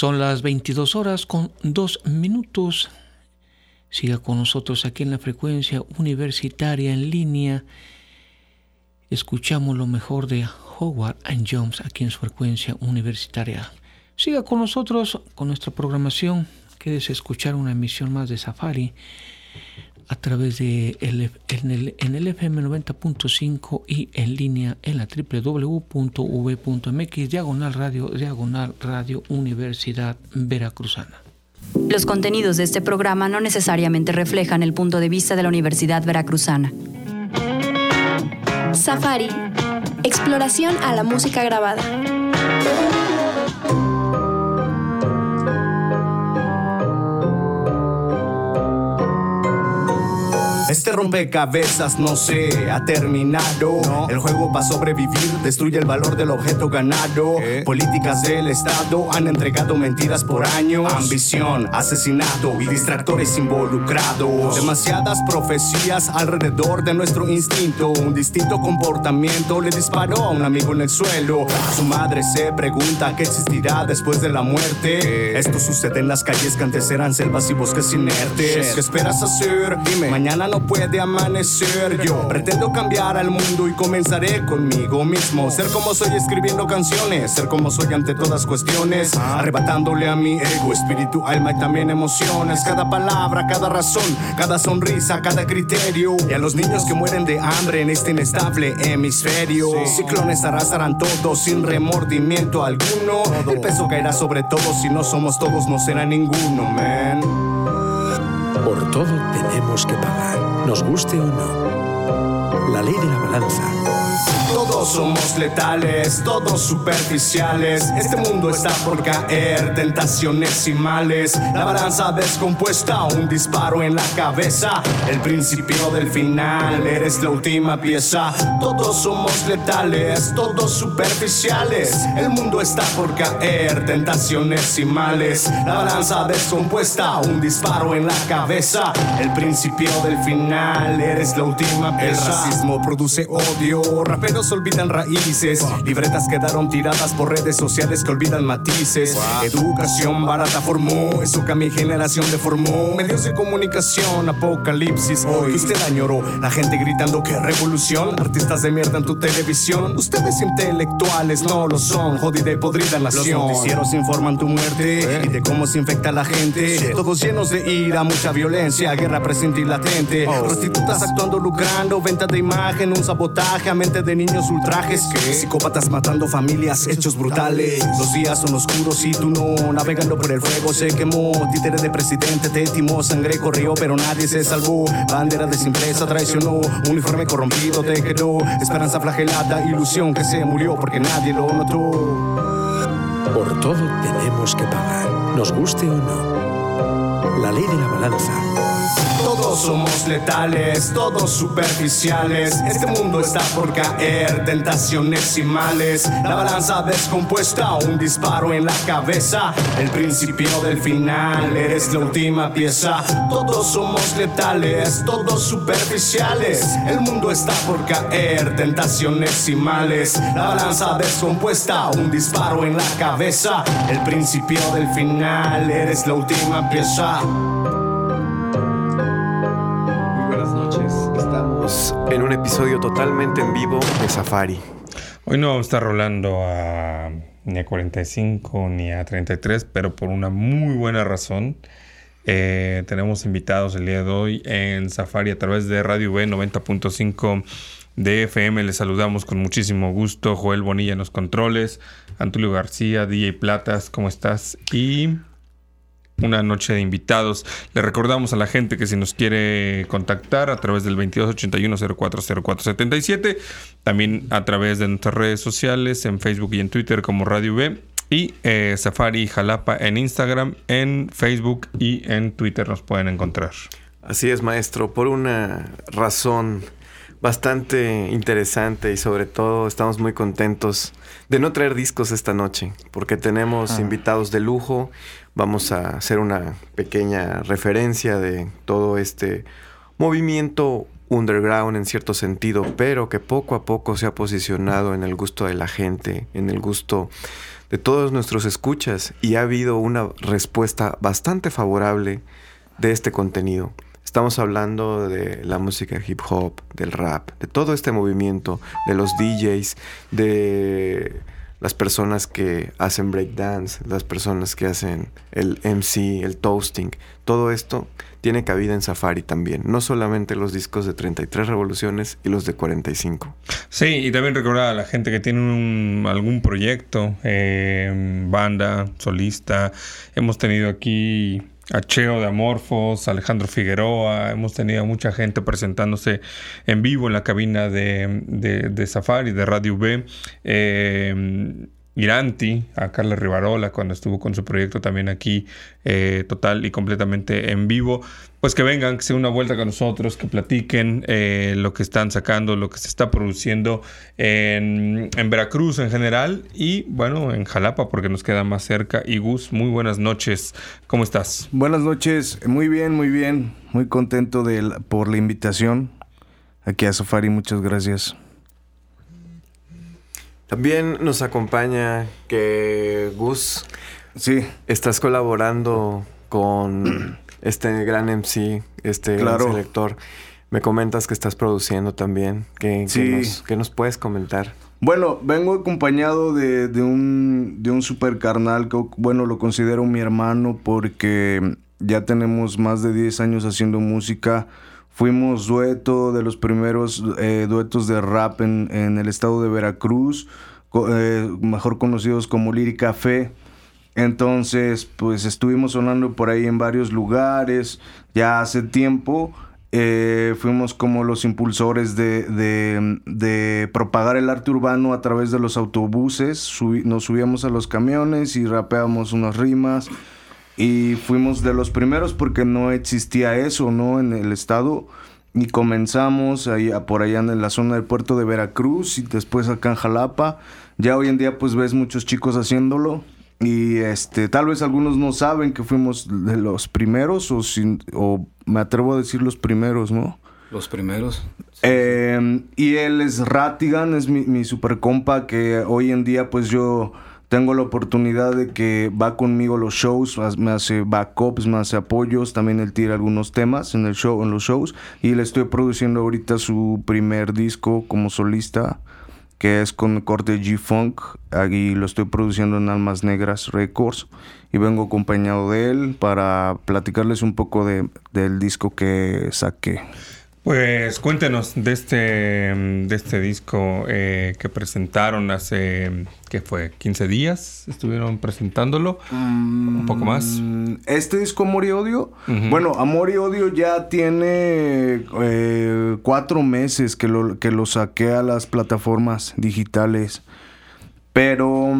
Son las 22:02. Siga con nosotros aquí en la frecuencia universitaria en línea. Escuchamos lo mejor de Howard and Jones aquí en su frecuencia universitaria. Siga con nosotros con nuestra programación. Quédese a escuchar una emisión más de Safari a través de en el FM 90.5 y en línea en la www.v.mx/radio Universidad Veracruzana. Los contenidos de este programa no necesariamente reflejan el punto de vista de la Universidad Veracruzana. Safari, exploración a la música grabada. Este rompecabezas no se ha terminado. No. El juego va a sobrevivir, destruye el valor del objeto ganado. Políticas del Estado han entregado mentiras por años. Ambición, asesinato y distractores involucrados. Demasiadas profecías alrededor de nuestro instinto. Un distinto comportamiento le disparó a un amigo en el suelo. Su madre se pregunta qué existirá después de la muerte. Esto sucede en las calles que antes eran selvas y bosques inertes. ¿Qué esperas hacer? Dime. Mañana no puede amanecer. Yo pretendo cambiar al mundo y comenzaré conmigo mismo. Ser como soy escribiendo canciones, ser como soy ante todas cuestiones, arrebatándole a mi ego, espíritu, alma y también emociones. Cada palabra, cada razón, cada sonrisa, cada criterio. Y a los niños que mueren de hambre en este inestable hemisferio. Ciclones arrasarán todo sin remordimiento alguno. El peso caerá sobre todos. Si no somos todos, no será ninguno, man. Por todo tenemos que pagar, nos guste o no. La ley de la balanza. Todos somos letales, todos superficiales. Este mundo está por caer, tentaciones y males. La balanza descompuesta, un disparo en la cabeza. El principio del final, eres la última pieza. Todos somos letales, todos superficiales. El mundo está por caer, tentaciones y males. La balanza descompuesta, un disparo en la cabeza. El principio del final, eres la última pieza. El racismo produce odio, raperos olvidan raíces, libretas quedaron tiradas por redes sociales que olvidan matices. Educación barata formó eso que a mi generación deformó. Medios de comunicación, apocalipsis que usted añoró. La gente gritando que revolución, artistas de mierda en tu televisión. Ustedes intelectuales no lo son, jodida y podrida nación. Los noticieros informan tu muerte y de cómo se infecta la gente. Todos llenos de ira, mucha violencia, guerra presente y latente. Prostitutas actuando, lucrando, venta de imagen, un sabotaje a mente de niños, ultrajes, psicópatas matando familias, hechos brutales. Los días son oscuros y tú no, navegando por el fuego se quemó. Títere de presidente te timó, sangre corrió pero nadie se salvó. Bandera desimpresa traicionó, uniforme corrompido te quedó. Esperanza flagelada, ilusión que se murió porque nadie lo notó. Por todo tenemos que pagar, nos guste o no. La ley de la balanza. Todos somos letales, todos superficiales. Este mundo está por caer, tentaciones y males. La balanza descompuesta, un disparo en la cabeza. El principio del final, eres la última pieza. Todos somos letales, todos superficiales. El mundo está por caer, tentaciones y males. La balanza descompuesta, un disparo en la cabeza. El principio del final, eres la última pieza. En un episodio totalmente en vivo de Safari. Hoy no vamos a estar rolando ni a 45 ni a 33, pero por una muy buena razón. Tenemos invitados el día de hoy en Safari a través de Radio V 90.5 de FM. Les saludamos con muchísimo gusto. Joel Bonilla en los controles, Antulio García, DJ Platas, ¿cómo estás? Y una noche de invitados. Le recordamos a la gente que si nos quiere contactar a través del 2281-040477, también a través de nuestras redes sociales, en Facebook y en Twitter como Radio V, y Safari Jalapa en Instagram, en Facebook y en Twitter nos pueden encontrar. Así es, maestro, por una razón bastante interesante y sobre todo estamos muy contentos de no traer discos esta noche porque tenemos invitados de lujo. Vamos a hacer una pequeña referencia de todo este movimiento underground en cierto sentido, pero que poco a poco se ha posicionado en el gusto de la gente, en el gusto de todos nuestros escuchas, y ha habido una respuesta bastante favorable de este contenido. Estamos hablando de la música hip hop, del rap, de todo este movimiento, de los DJs, de las personas que hacen breakdance, las personas que hacen el MC, el toasting. Todo esto tiene cabida en Safari también, no solamente los discos de 33 revoluciones y los de 45. Sí, y también recordar a la gente que tiene algún proyecto, banda, solista. Hemos tenido aquí a Cheo de Amorphos, Alejandro Figueroa, hemos tenido mucha gente presentándose en vivo en la cabina de Safari, de Radio V. Iranti, a Carla Rivarola, cuando estuvo con su proyecto también aquí, total y completamente en vivo. Pues que vengan, que se den una vuelta con nosotros, que platiquen lo que están sacando, lo que se está produciendo en Veracruz en general y, bueno, en Jalapa, porque nos queda más cerca. Y Gus, muy buenas noches. ¿Cómo estás? Buenas noches. Muy bien, muy bien. Muy contento por la invitación aquí a Safari. Muchas gracias. También nos acompaña que Gus, sí, estás colaborando con este gran MC, gran selector. Me comentas que estás produciendo también. ¿Qué nos puedes comentar? Bueno, vengo acompañado de un super carnal que, bueno, lo considero mi hermano porque ya tenemos más de 10 años haciendo música. Fuimos dueto de los primeros duetos de rap en el estado de Veracruz, mejor conocidos como Lírica Fe. Entonces, pues estuvimos sonando por ahí en varios lugares. Ya hace tiempo fuimos como los impulsores de propagar el arte urbano a través de los autobuses. Nos subíamos a los camiones y rapeábamos unas rimas. Y fuimos de los primeros porque no existía eso, ¿no? En el estado. Y comenzamos por allá en la zona del puerto de Veracruz y después acá en Jalapa. Ya hoy en día pues ves muchos chicos haciéndolo. Y tal vez algunos no saben que fuimos de los primeros o me atrevo a decir los primeros, ¿no? Los primeros. Y él es Ratigan, es mi super compa que hoy en día pues yo tengo la oportunidad de que va conmigo a los shows, me hace backups, me hace apoyos, también él tira algunos temas en los shows y le estoy produciendo ahorita su primer disco como solista, que es con corte G-Funk, aquí lo estoy produciendo en Almas Negras Records y vengo acompañado de él para platicarles un poco del disco que saqué. Pues cuéntenos de este disco que presentaron hace, ¿qué fue? ¿15 días? ¿Estuvieron presentándolo? ¿Un poco más? Este disco Amor y Odio, bueno, Amor y Odio ya tiene 4 meses que lo saqué a las plataformas digitales, pero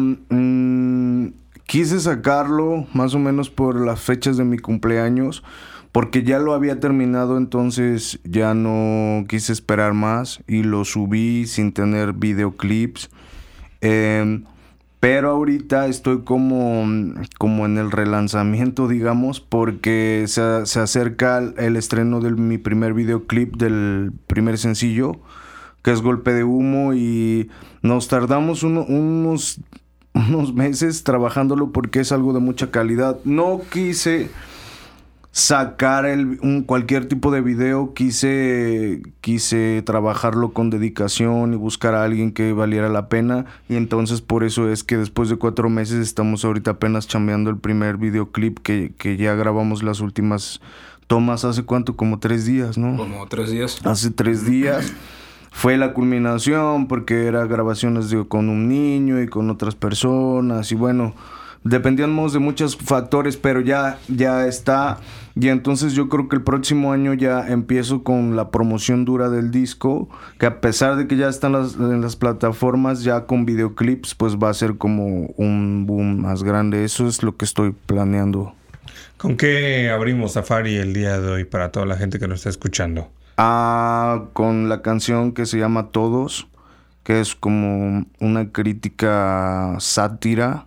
quise sacarlo más o menos por las fechas de mi cumpleaños, porque ya lo había terminado, entonces ya no quise esperar más y lo subí sin tener videoclips. Pero ahorita estoy como en el relanzamiento, digamos, porque se acerca el estreno de mi primer videoclip del primer sencillo, que es Golpe de Humo, y nos tardamos unos meses trabajándolo porque es algo de mucha calidad. No quise sacar cualquier tipo de video, quise trabajarlo con dedicación y buscar a alguien que valiera la pena, y entonces por eso es que después de 4 meses estamos ahorita apenas chambeando el primer videoclip que ya grabamos las últimas tomas hace cuánto, como 3 días, ¿no? Como 3 días. Hace 3 días fue la culminación porque era grabaciones con un niño y con otras personas y bueno, dependíamos de muchos factores, pero ya está. Y entonces yo creo que el próximo año ya empiezo con la promoción dura del disco, que a pesar de que ya están en las plataformas, ya con videoclips, pues va a ser como un boom más grande. Eso es lo que estoy planeando. ¿Con qué abrimos Safari el día de hoy para toda la gente que nos está escuchando? Con la canción que se llama Todos, que es como una crítica sátira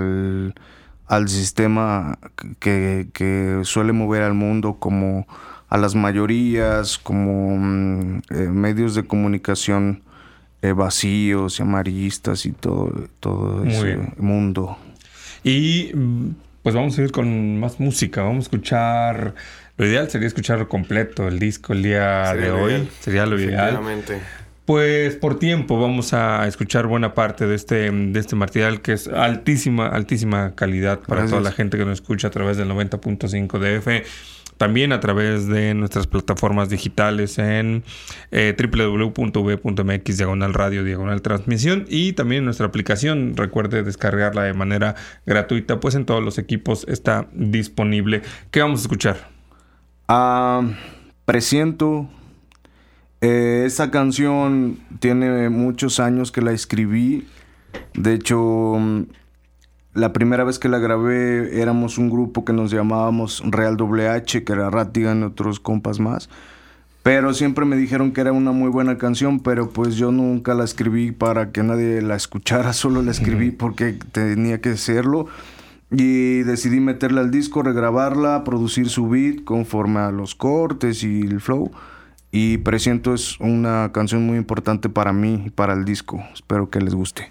al sistema que suele mover al mundo, como las mayorías, como medios de comunicación vacíos y amarillistas y todo ese mundo. Y pues vamos a ir con más música. Vamos a escuchar... Lo ideal sería escucharlo completo, el disco, el día de hoy. Sería lo ideal. Pues por tiempo vamos a escuchar buena parte de este material, que es altísima calidad para toda la gente que nos escucha a través del 90.5 DF. También a través de nuestras plataformas digitales en www.v.mx/radio/transmisión, y también nuestra aplicación. Recuerde descargarla de manera gratuita, pues en todos los equipos está disponible. ¿Qué vamos a escuchar? Presiento. Esa canción tiene muchos años que la escribí. De hecho, la primera vez que la grabé éramos un grupo que nos llamábamos Real WH, que era Rátigan y otros compas más. Pero siempre me dijeron que era una muy buena canción, pero pues yo nunca la escribí para que nadie la escuchara, solo la escribí porque tenía que hacerlo. Y decidí meterla al disco, regrabarla, producir su beat conforme a los cortes y el flow. Y Presiento es una canción muy importante para mí y para el disco. Espero que les guste.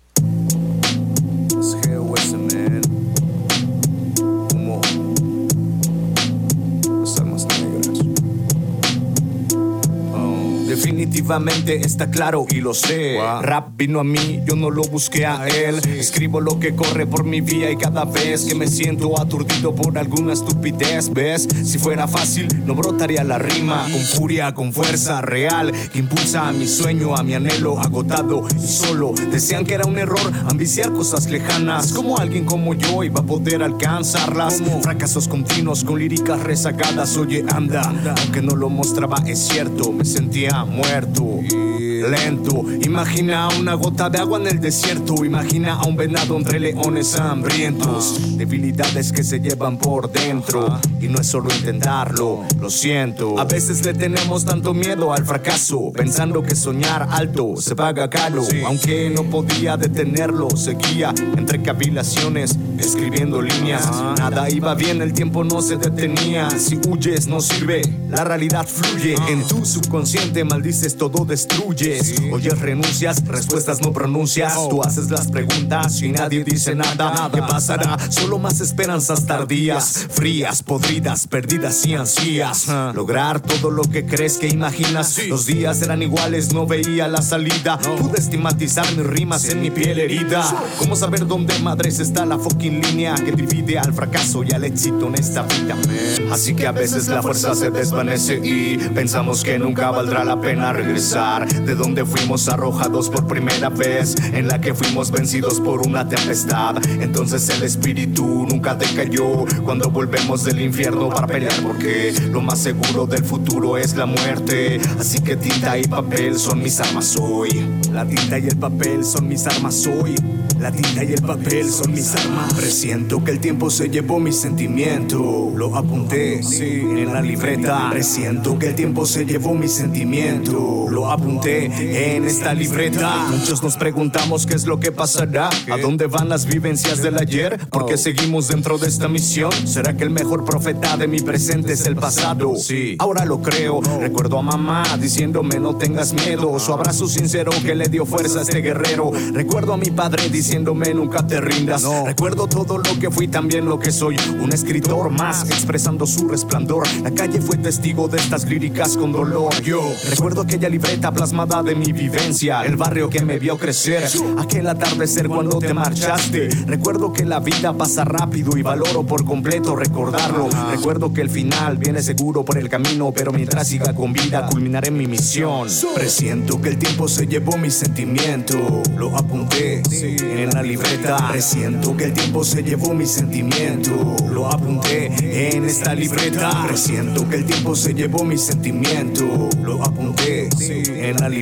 Definitivamente está claro y lo sé. Rap vino a mí, yo no lo busqué a él. Escribo lo que corre por mi vía y cada vez que me siento aturdido por alguna estupidez, ¿ves? Si fuera fácil, no brotaría la rima con furia, con fuerza real que impulsa a mi sueño, a mi anhelo agotado y solo. Decían que era un error ambiciar cosas lejanas. ¿Cómo alguien como yo iba a poder alcanzarlas? Fracasos continuos con líricas rezagadas. Oye, anda, aunque no lo mostraba, es cierto, me sentía muerto, lento. Imagina una gota de agua en el desierto. Imagina a un venado entre leones hambrientos. Debilidades que se llevan por dentro. Y no es solo intentarlo, lo siento. A veces le tenemos tanto miedo al fracaso, pensando que soñar alto se paga caro. Aunque no podía detenerlo, seguía entre cavilaciones, escribiendo líneas. Nada iba bien, el tiempo no se detenía. Si huyes no sirve, la realidad fluye. En tu subconsciente maldices, todo destruyes. Oyes, renuncias, respuestas no pronuncias. Tú haces las preguntas y nadie dice nada. ¿Qué pasará? Solo más esperanzas tardías, frías, podridas, perdidas y ansías. Lograr todo lo que crees que imaginas. Los días eran iguales, no veía la salida. Pude estigmatizar mis rimas en mi piel herida. ¿Cómo saber dónde madres está la fucking línea que divide al fracaso y al éxito en esta vida? Así que a veces la fuerza se desvanece y pensamos que nunca valdrá la pena regresar de donde fuimos arrojados por primera vez, en la que fuimos vencidos por una tempestad. Entonces el espíritu nunca decayó cuando volvemos del infierno para pelear, porque lo más seguro del futuro es la muerte. Así que tinta y papel son mis armas hoy. La tinta y el papel son mis armas hoy. La tinta y el papel son mis armas. Presiento que el tiempo se llevó mi sentimiento. Lo apunté, sí, en la libreta. Presiento que el tiempo se llevó mi sentimiento. Lo apunté en esta libreta. Muchos nos preguntamos qué es lo que pasará. ¿A dónde van las vivencias del ayer? ¿Por qué seguimos dentro de esta misión? ¿Será que el mejor profeta de mi presente es el pasado? Sí, ahora lo creo. Recuerdo a mamá diciéndome no tengas miedo. Su abrazo sincero que le dio fuerza a este guerrero. Recuerdo a mi padre diciéndome nunca te rindas. Recuerdo todo lo que fui, también lo que soy. Un escritor más expresando su resplandor. La calle fue testigo de estas líricas con dolor. Yo recuerdo aquella libreta plasmada de mi vivencia. El barrio que me vio crecer. Aquel atardecer cuando te marchaste. Recuerdo que la vida pasa rápido y valoro por completo recordarlo. Recuerdo que el final viene seguro por el camino, pero mientras siga con vida culminaré mi misión. Presiento que el tiempo se llevó mi sentimiento. Lo apunté en la libreta. Presiento que el tiempo se llevó mi sentimiento. Lo apunté en esta libreta. Presiento que el tiempo se llevó mi sentimiento. Lo apunté en la libreta.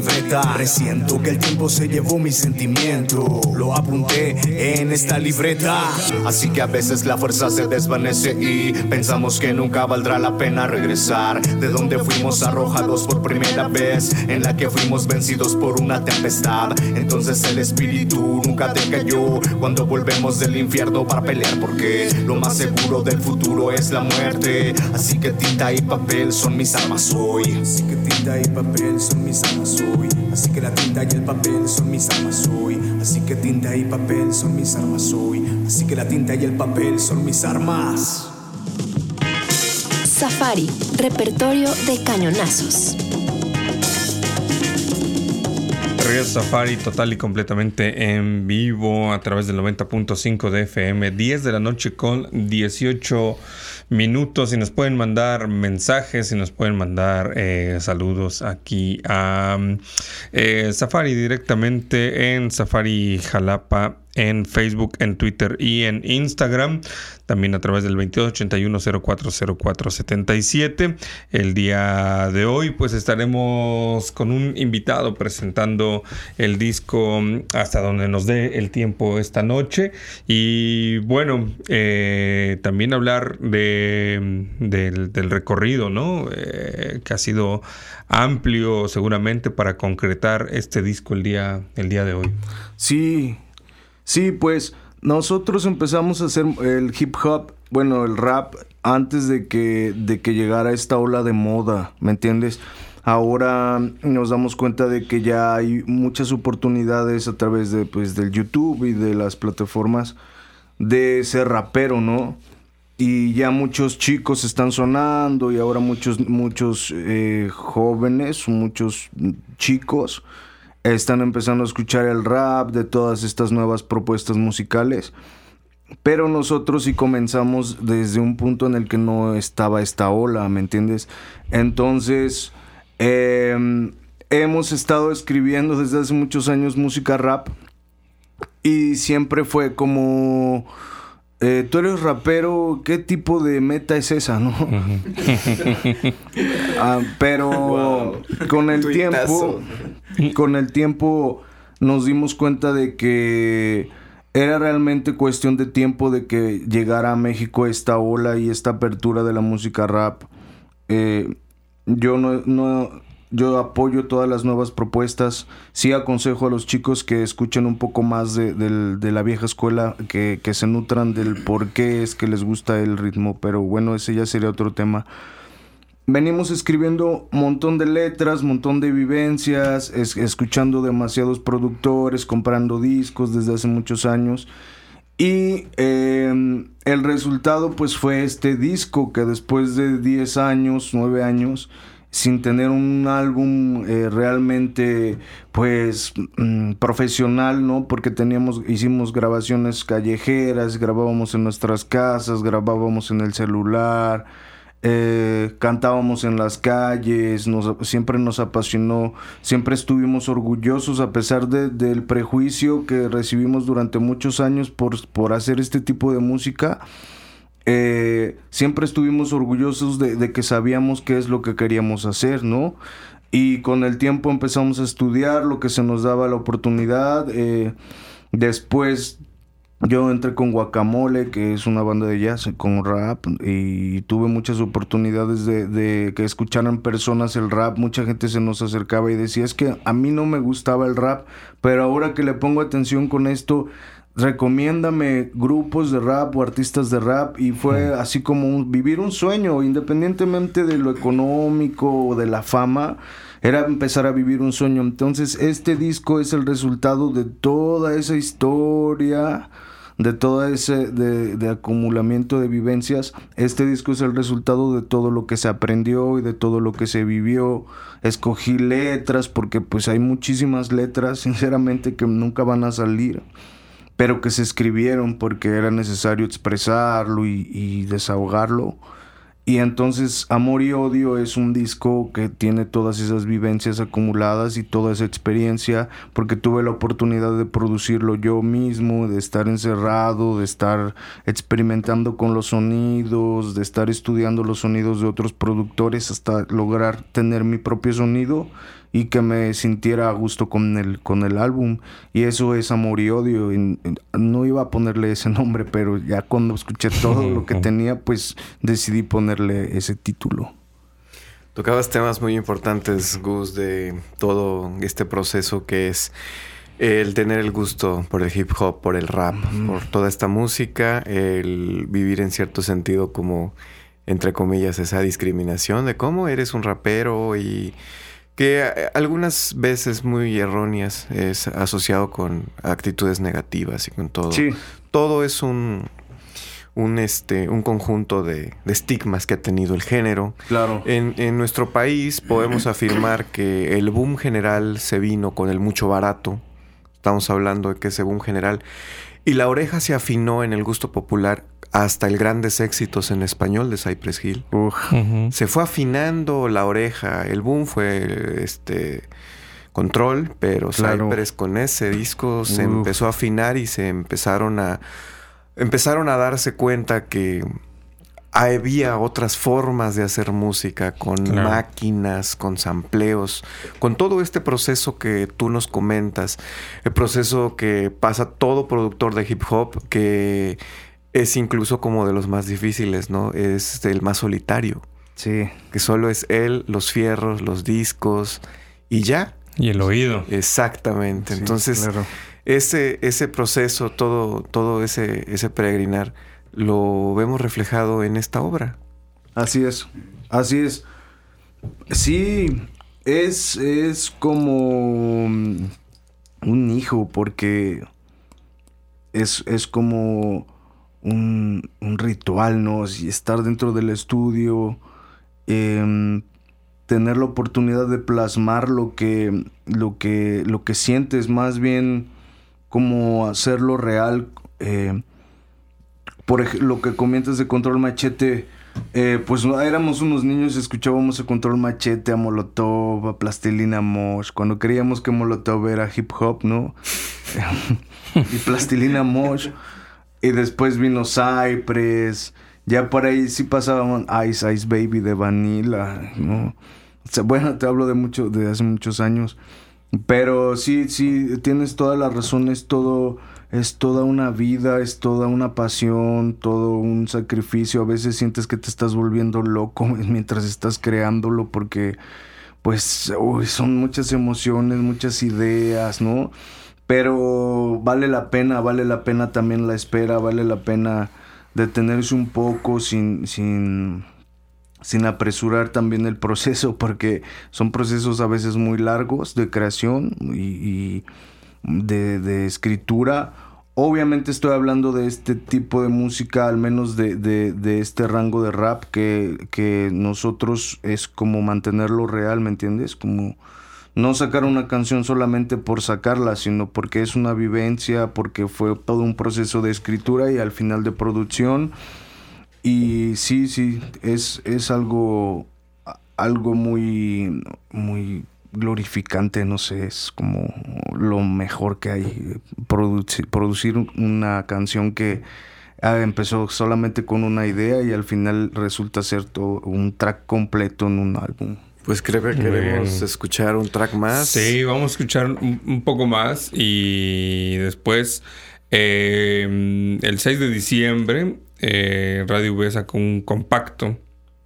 libreta. Presiento que el tiempo se llevó mi sentimiento. Lo apunté en esta libreta. Así que a veces la fuerza se desvanece y pensamos que nunca valdrá la pena regresar de donde fuimos arrojados por primera vez, en la que fuimos vencidos por una tempestad. Entonces el espíritu nunca decayó cuando volvemos del infierno para pelear, porque lo más seguro del futuro es la muerte. Así que tinta y papel son mis armas hoy. Así que tinta y papel son mis armas hoy. Así que la tinta y el papel son mis armas hoy. Así que tinta y papel son mis armas hoy. Así que la tinta y el papel son mis armas. Safari, repertorio de cañonazos. Safari total y completamente en vivo a través del 90.5 de FM, 10 de la noche con 18 minutos. Y nos pueden mandar mensajes y nos pueden mandar saludos aquí a Safari directamente en Safari Jalapa, en Facebook, en Twitter y en Instagram. También a través del 2281-040477. El día de hoy pues estaremos con un invitado presentando el disco hasta donde nos dé el tiempo esta noche. Y bueno, también hablar del recorrido, ¿no? Que ha sido amplio seguramente para concretar este disco el día de hoy. Sí, pues nosotros empezamos a hacer el hip hop, bueno, el rap, antes de que llegara esta ola de moda, ¿me entiendes? Ahora nos damos cuenta de que ya hay muchas oportunidades a través de, pues, del YouTube y de las plataformas de ser rapero, ¿no? Y ya muchos chicos están sonando y ahora muchos jóvenes, muchos chicos están empezando a escuchar el rap de todas estas nuevas propuestas musicales. Pero nosotros sí comenzamos desde un punto en el que no estaba esta ola, ¿me entiendes? Entonces, hemos estado escribiendo desde hace muchos años música rap. Y siempre fue como... tú eres rapero, ¿qué tipo de meta es esa, no? Pero wow. Con el tiempo nos dimos cuenta de que era realmente cuestión de tiempo de que llegara a México esta ola y esta apertura de la música rap. Yo apoyo todas las nuevas propuestas. Sí aconsejo a los chicos que escuchen un poco más de la vieja escuela, que se nutran del por qué es que les gusta el ritmo. Pero bueno, ese ya sería otro tema. Venimos escribiendo un montón de letras, un montón de vivencias, escuchando demasiados productores, comprando discos desde hace muchos años. Y el resultado pues fue este disco que después de 10 años, 9 años... sin tener un álbum realmente pues profesional, ¿no? Porque hicimos grabaciones callejeras, grabábamos en nuestras casas, grabábamos en el celular, cantábamos en las calles, siempre nos apasionó, siempre estuvimos orgullosos a pesar del prejuicio que recibimos durante muchos años por hacer este tipo de música. Siempre estuvimos orgullosos de que sabíamos qué es lo que queríamos hacer, ¿no? Y con el tiempo empezamos a estudiar lo que se nos daba la oportunidad. Después yo entré con Guacamole, que es una banda de jazz con rap, y tuve muchas oportunidades de que escucharan personas el rap. Mucha gente se nos acercaba y decía, es que a mí no me gustaba el rap, pero ahora que le pongo atención con esto, recomiéndame grupos de rap o artistas de rap. Y fue así como vivir un sueño, independientemente de lo económico o de la fama, era empezar a vivir un sueño. Entonces este disco es el resultado de toda esa historia, de todo ese de acumulamiento de vivencias. Este disco es el resultado de todo lo que se aprendió y de todo lo que se vivió. Escogí letras porque pues hay muchísimas letras, sinceramente, que nunca van a salir, pero que se escribieron porque era necesario expresarlo y desahogarlo. Y entonces Amor y Odio es un disco que tiene todas esas vivencias acumuladas y toda esa experiencia, porque tuve la oportunidad de producirlo yo mismo, de estar encerrado, de estar experimentando con los sonidos, de estar estudiando los sonidos de otros productores hasta lograr tener mi propio sonido. y que me sintiera a gusto con el álbum. Y eso es Amor y Odio. No iba a ponerle ese nombre, pero ya cuando escuché todo lo que tenía, pues decidí ponerle ese título. Tocabas temas muy importantes, Gus, de todo este proceso que es el tener el gusto por el hip hop, por el rap, por toda esta música, el vivir en cierto sentido como, entre comillas, esa discriminación de cómo eres un rapero y que algunas veces muy erróneas es asociado con actitudes negativas y con todo. Sí. Todo es un conjunto de estigmas que ha tenido el género. Claro. En nuestro país podemos afirmar que el boom general se vino con el mucho barato. Estamos hablando de que ese boom general. Y la oreja se afinó en el gusto popular hasta el grandes éxitos en español de Cypress Hill. Se fue afinando la oreja. El boom fue Control, pero claro, Cypress con ese disco se empezó a afinar y se empezaron a darse cuenta que había otras formas de hacer música con máquinas, con sampleos, con todo este proceso que tú nos comentas, el proceso que pasa todo productor de hip hop, que es incluso como de los más difíciles, ¿no? Es el más solitario. Sí. Que solo es él, los fierros, los discos y ya. Y el oído. Exactamente. Sí, entonces, claro. Ese proceso, todo ese peregrinar, lo vemos reflejado en esta obra. Así es. Sí, es como un hijo, porque es como un ritual, ¿no? Si estar dentro del estudio, tener la oportunidad de plasmar lo que sientes, más bien como hacerlo real. Por ejemplo, lo que comentas de Control Machete, pues éramos unos niños, escuchábamos a Control Machete, a Molotov, a Plastilina Mosh, cuando creíamos que Molotov era hip hop, ¿no? Y Plastilina Mosh, y después vino Cypress, ya por ahí sí pasábamos Ice Ice Baby de Vanilla, ¿no? O sea, bueno, te hablo de hace muchos años, pero sí, tienes toda la razón, es toda una vida, es toda una pasión, todo un sacrificio. A veces sientes que te estás volviendo loco mientras estás creándolo, porque pues son muchas emociones, muchas ideas, ¿no? Pero vale la pena también la espera, vale la pena detenerse un poco sin apresurar también el proceso, porque son procesos a veces muy largos de creación y de escritura. Obviamente estoy hablando de este tipo de música, al menos de este rango de rap, que nosotros es como mantenerlo real, ¿me entiendes? Como no sacar una canción solamente por sacarla, sino porque es una vivencia, porque fue todo un proceso de escritura y al final de producción. Y sí, es algo muy, muy glorificante, no sé, es como lo mejor que hay, producir una canción que empezó solamente con una idea y al final resulta ser todo un track completo en un álbum. Pues creo que queremos escuchar un track más. Sí, vamos a escuchar un poco más y después el 6 de diciembre Radio V sacó un compacto,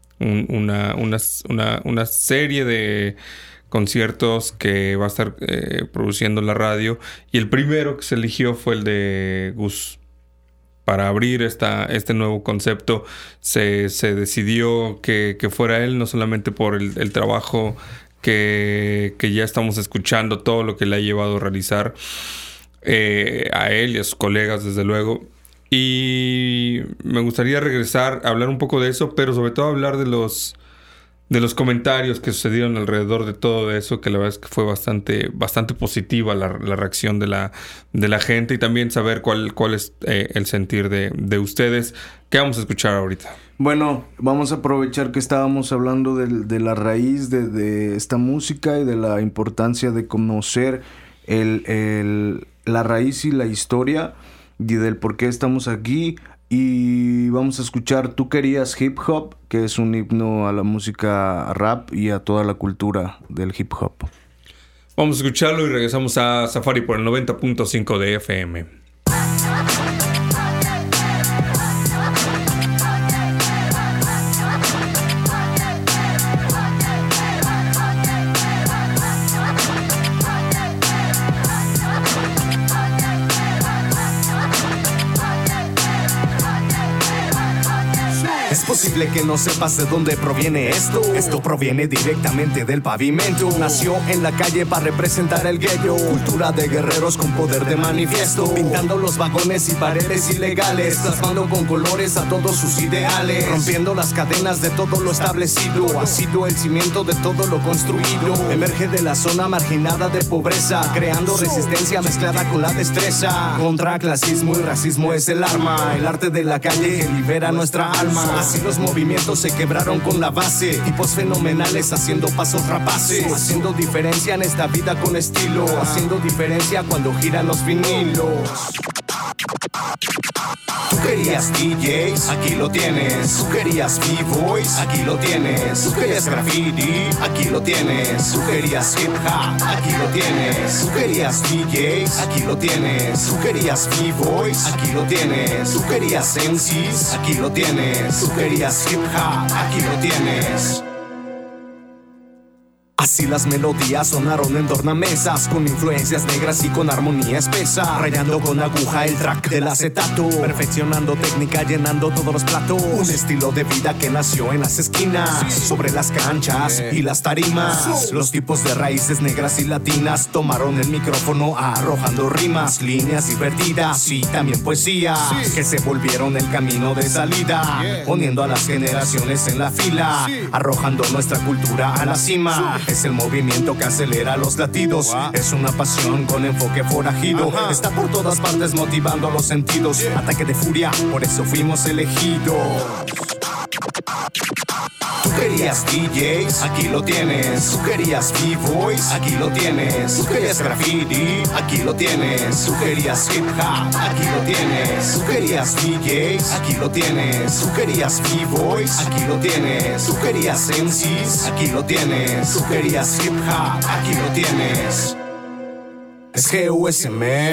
una serie de conciertos que va a estar produciendo la radio, y el primero que se eligió fue el de Gus. Para abrir este nuevo concepto se decidió que fuera él, no solamente por el trabajo que ya estamos escuchando, todo lo que le ha llevado a realizar a él y a sus colegas, desde luego. Y me gustaría regresar a hablar un poco de eso, pero sobre todo hablar de los comentarios que sucedieron alrededor de todo eso, que la verdad es que fue bastante positiva la reacción de la gente, y también saber cuál es el sentir de ustedes. ¿Qué vamos a escuchar ahorita? Bueno, vamos a aprovechar que estábamos hablando de la raíz de esta música y de la importancia de conocer la raíz y la historia y del por qué estamos aquí. Y vamos a escuchar Tú Querías Hip Hop, que es un himno a la música rap y a toda la cultura del hip hop. Vamos a escucharlo y regresamos a Safari por el 90.5 de FM. Es posible que no sepas de dónde proviene esto. Esto proviene directamente del pavimento. Nació en la calle para representar el gueto. Cultura de guerreros con poder de manifiesto. Pintando los vagones y paredes ilegales. Plasmando con colores a todos sus ideales. Rompiendo las cadenas de todo lo establecido. Ha sido el cimiento de todo lo construido. Emerge de la zona marginada de pobreza. Creando resistencia mezclada con la destreza. Contra clasismo y racismo es el arma. El arte de la calle que libera nuestra alma. Así los movimientos se quebraron con la base. Tipos fenomenales haciendo pasos rapaces. Haciendo diferencia en esta vida con estilo. Haciendo diferencia cuando giran los vinilos. Tú querías DJs, aquí lo tienes. Tú querías B-Boys, aquí lo tienes. Tú querías graffiti, aquí lo tienes. Tú querías hip hop, aquí lo tienes. Tú querías DJs, aquí lo tienes. Tú querías B-Boys, aquí lo tienes. Tú querías MCs, aquí lo tienes. Tú querías hip hop, aquí lo tienes. Así las melodías sonaron en tornamesas, con influencias negras y con armonía espesa, rayando con aguja el track del acetato, perfeccionando técnica, llenando todos los platos. Un estilo de vida que nació en las esquinas, sobre las canchas y las tarimas. Los tipos de raíces negras y latinas tomaron el micrófono arrojando rimas, líneas divertidas y también poesía, que se volvieron el camino de salida, poniendo a las generaciones en la fila, arrojando nuestra cultura a la cima. Es el movimiento que acelera los latidos. Es una pasión con enfoque forajido. Está por todas partes motivando los sentidos. Ataque de furia, por eso fuimos elegidos. Tú querías DJs, aquí lo tienes. Tú querías B-Boys, aquí lo tienes. Tú querías graffiti, aquí lo tienes. Tú querías hip hop, aquí lo tienes. Tú querías DJs, aquí lo tienes. Tú querías B-Boys, aquí lo tienes. Tú querías MCs, aquí lo tienes. Tú querías hip hop, aquí lo tienes. Es GUSM.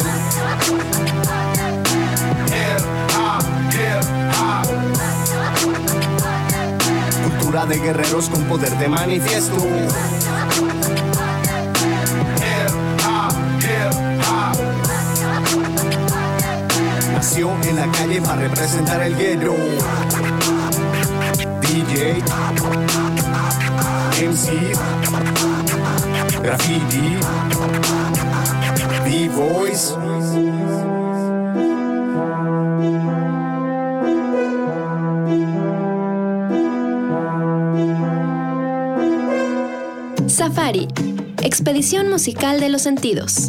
De guerreros con poder de manifiesto. Nació en la calle para representar el guerrero. DJ, MC, graffiti, B-Boys. Safari, expedición musical de los sentidos.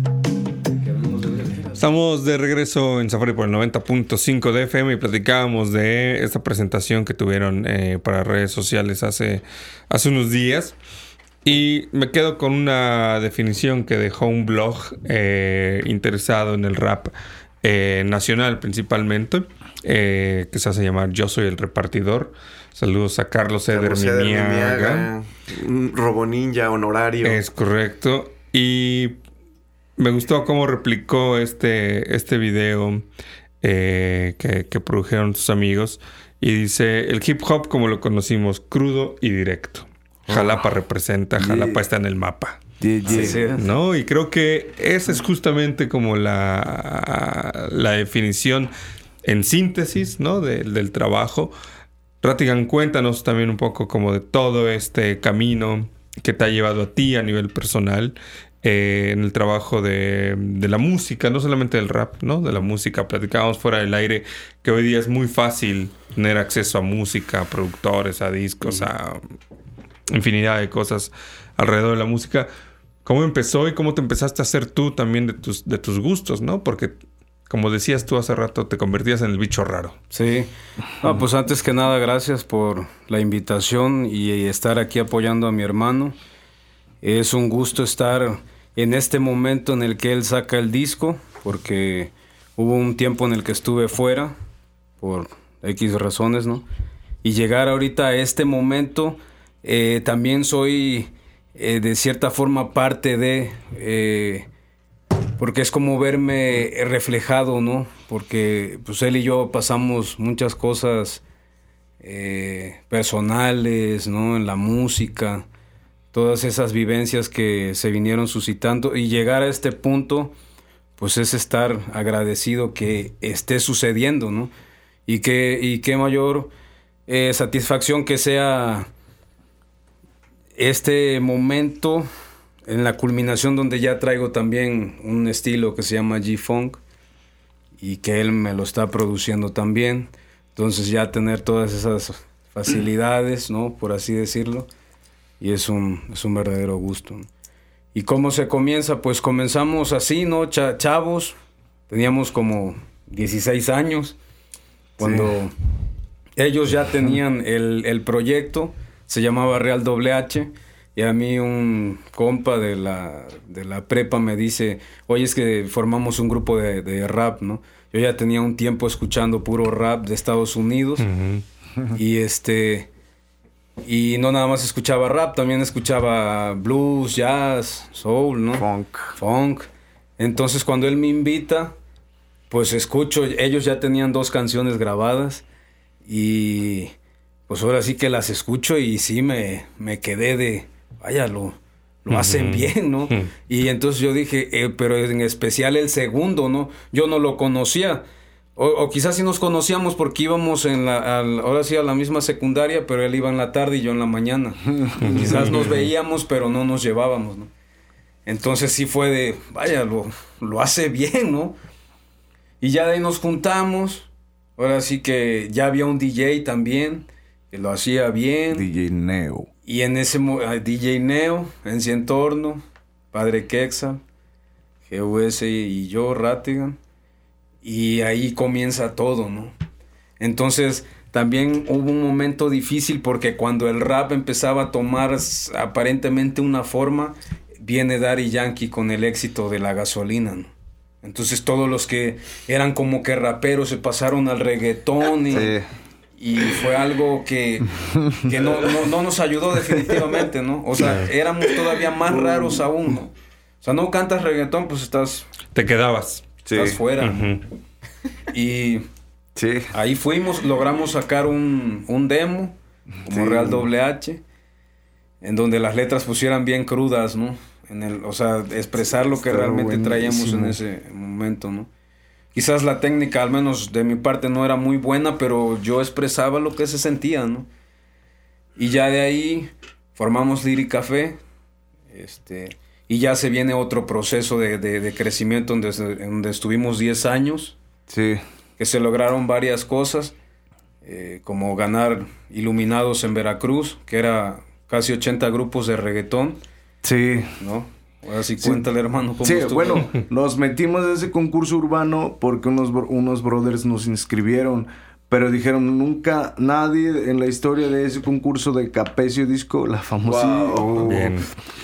Estamos de regreso en Safari por el 90.5 de FM y platicábamos de esta presentación que tuvieron para redes sociales hace unos días. Y me quedo con una definición que dejó un blog interesado en el rap nacional principalmente, que se hace llamar Yo Soy el Repartidor. Saludos a Carlos Eder Mimiaga. Robo Ninja honorario. Es correcto. Y me gustó cómo replicó este video que produjeron sus amigos. Y dice: el hip hop como lo conocimos, crudo y directo. Jalapa representa, Jalapa está en el mapa. ¿No? Y creo que esa es justamente como la definición en síntesis, ¿no? del trabajo. Ratigan, cuéntanos también un poco como de todo este camino que te ha llevado a ti a nivel personal en el trabajo de la música, no solamente del rap, ¿no? De la música. Platicábamos fuera del aire que hoy día es muy fácil tener acceso a música, a productores, a discos, a infinidad de cosas alrededor de la música. ¿Cómo empezó y cómo te empezaste a hacer tú también de tus gustos, ¿no? Porque, como decías tú hace rato, te convertías en el bicho raro. Sí. No, pues antes que nada, gracias por la invitación y estar aquí apoyando a mi hermano. Es un gusto estar en este momento en el que él saca el disco, porque hubo un tiempo en el que estuve fuera por X razones, ¿no? Y llegar ahorita a este momento, también soy de cierta forma parte de... porque es como verme reflejado, ¿no? Porque pues él y yo pasamos muchas cosas personales, ¿no? En la música, todas esas vivencias que se vinieron suscitando, y llegar a este punto, pues es estar agradecido que esté sucediendo, ¿no? Y qué mayor satisfacción que sea este momento en la culminación, donde ya traigo también un estilo que se llama G-Funk y que él me lo está produciendo también. Entonces ya tener todas esas facilidades, ¿no? Por así decirlo. Y es un verdadero gusto, ¿no? ¿Y cómo se comienza? Pues comenzamos así, ¿no? Chavos. Teníamos como 16 años. Cuando ellos ya tenían el proyecto, se llamaba Real WH. Y a mí un compa de la prepa me dice, oye, es que formamos un grupo de rap, ¿no? Yo ya tenía un tiempo escuchando puro rap de Estados Unidos. Uh-huh. Y no nada más escuchaba rap, también escuchaba blues, jazz, soul, ¿no? Funk. Entonces cuando él me invita, pues escucho, ellos ya tenían 2 canciones grabadas y pues ahora sí que las escucho y sí me quedé de... Vaya, lo hacen bien, ¿no? Y entonces yo dije, pero en especial el segundo, ¿no? Yo no lo conocía. O quizás sí nos conocíamos porque íbamos ahora sí a la misma secundaria, pero él iba en la tarde y yo en la mañana. Quizás nos veíamos, pero no nos llevábamos, ¿no? Entonces sí fue de, vaya, lo hace bien, ¿no? Y ya de ahí nos juntamos. Ahora sí que ya había un DJ también, que lo hacía bien. DJ Neo. Y en ese DJ Neo, en Cientorno, Padre Quexa, GUS y yo, Rattigan. Y ahí comienza todo, ¿no? Entonces también hubo un momento difícil porque cuando el rap empezaba a tomar aparentemente una forma, viene Daddy Yankee con el éxito de La Gasolina, ¿no? Entonces todos los que eran como que raperos se pasaron al reggaetón y fue algo que no nos ayudó definitivamente, ¿no? O sea, éramos todavía más raros aún, ¿no? O sea, no cantas reggaetón, pues te quedabas. Estás fuera. Uh-huh. Y ahí logramos sacar un demo, como Real WH, en donde las letras pusieran bien crudas, ¿no? O sea, expresar lo que realmente traíamos en ese momento, ¿no? Quizás la técnica, al menos de mi parte, no era muy buena, pero yo expresaba lo que se sentía, ¿no? Y ya de ahí formamos Lyric Café, y ya se viene otro proceso de crecimiento donde estuvimos 10 años. Sí. Que se lograron varias cosas, como ganar Iluminados en Veracruz, que era casi 80 grupos de reggaetón. Sí. ¿No? Ahora sí, cuéntale, hermano, cómo estuvo. Bueno, nos metimos en ese concurso urbano porque unos brothers nos inscribieron, pero dijeron, nunca nadie en la historia de ese concurso de Capecio Disco, la famosa... Wow. Bien.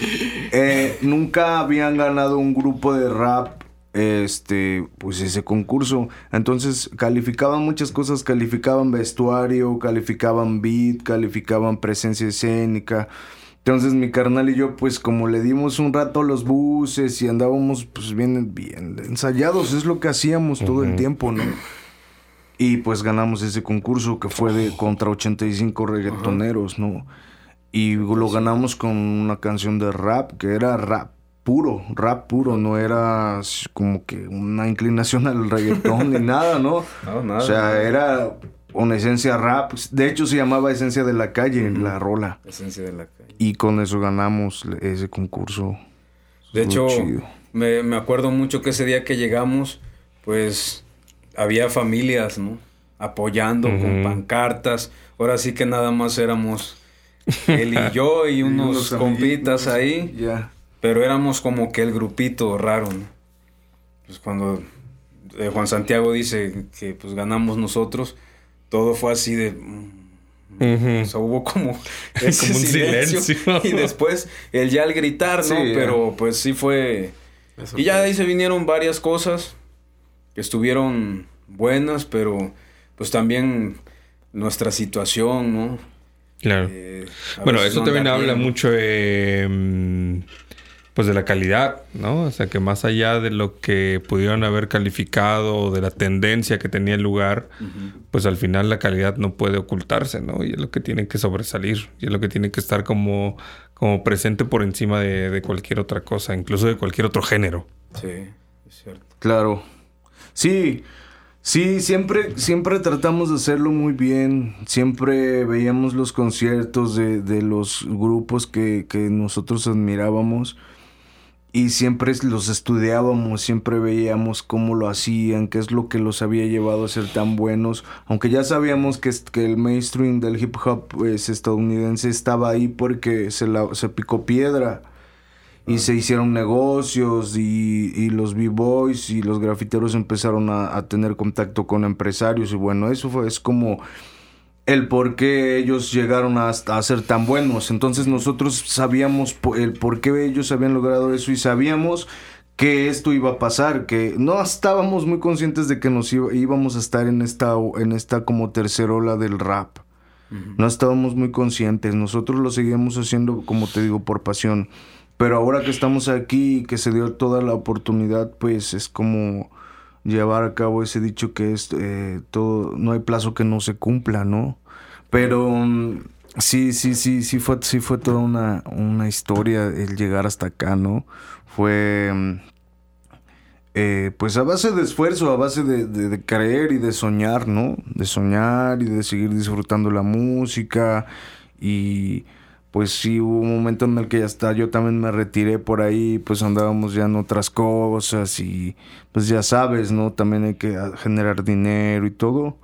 Nunca habían ganado un grupo de rap, pues ese concurso. Entonces calificaban muchas cosas, calificaban vestuario, calificaban beat, calificaban presencia escénica. Entonces mi carnal y yo, pues como le dimos un rato a los buses y andábamos pues bien ensayados, es lo que hacíamos todo el tiempo, ¿no? Y pues ganamos ese concurso que fue contra 85 reggaetoneros, ¿no? Y lo ganamos con una canción de rap, que era rap puro, no era como que una inclinación al reggaetón ni nada, ¿no? No, nada. O sea, era una esencia rap. De hecho, se llamaba Esencia de la Calle, la rola. Esencia de la Calle. Y con eso ganamos ese concurso. De hecho, me acuerdo mucho que ese día que llegamos, pues había familias, ¿no? Apoyando con pancartas. Ahora sí que nada más éramos él y yo y unos compitas ahí. Yeah. Pero éramos como que el grupito raro, ¿no? Pues cuando Juan Santiago dice que pues ganamos nosotros, todo fue así de... O sea, hubo como ese un silencio. Y después ya al gritar, ¿no? Sí, pero pues sí fue... Y ya de ahí se vinieron varias cosas que estuvieron buenas, pero pues también nuestra situación, ¿no? Claro. Bueno, eso también habla mucho pues de la calidad, ¿no? O sea, que más allá de lo que pudieron haber calificado o de la tendencia que tenía el lugar, pues al final la calidad no puede ocultarse, ¿no? Y es lo que tiene que sobresalir, y es lo que tiene que estar como presente por encima de cualquier otra cosa, incluso de cualquier otro género. Sí, es cierto. Claro. Sí, siempre tratamos de hacerlo muy bien. Siempre veíamos los conciertos de los grupos que nosotros admirábamos y siempre los estudiábamos, siempre veíamos cómo lo hacían, qué es lo que los había llevado a ser tan buenos. Aunque ya sabíamos que el mainstream del hip hop estadounidense estaba ahí porque se picó piedra. Y se hicieron negocios y los b-boys y los grafiteros empezaron a tener contacto con empresarios. Y bueno, eso es como el por qué ellos llegaron a ser tan buenos. Entonces nosotros sabíamos el por qué ellos habían logrado eso y sabíamos que esto iba a pasar, que no estábamos muy conscientes de que nos íbamos a estar en esta como tercera ola del rap. No estábamos muy conscientes. Nosotros lo seguíamos haciendo, como te digo, por pasión. Pero ahora que estamos aquí y que se dio toda la oportunidad, pues es como llevar a cabo ese dicho que es todo, no hay plazo que no se cumpla, ¿no? Pero sí fue toda una historia el llegar hasta acá, ¿no? Fue pues a base de esfuerzo, a base de creer y de soñar, ¿no? De soñar y de seguir disfrutando la música. Y pues sí, hubo un momento en el que yo también me retiré por ahí, pues andábamos ya en otras cosas y pues ya sabes, ¿no? También hay que generar dinero y todo.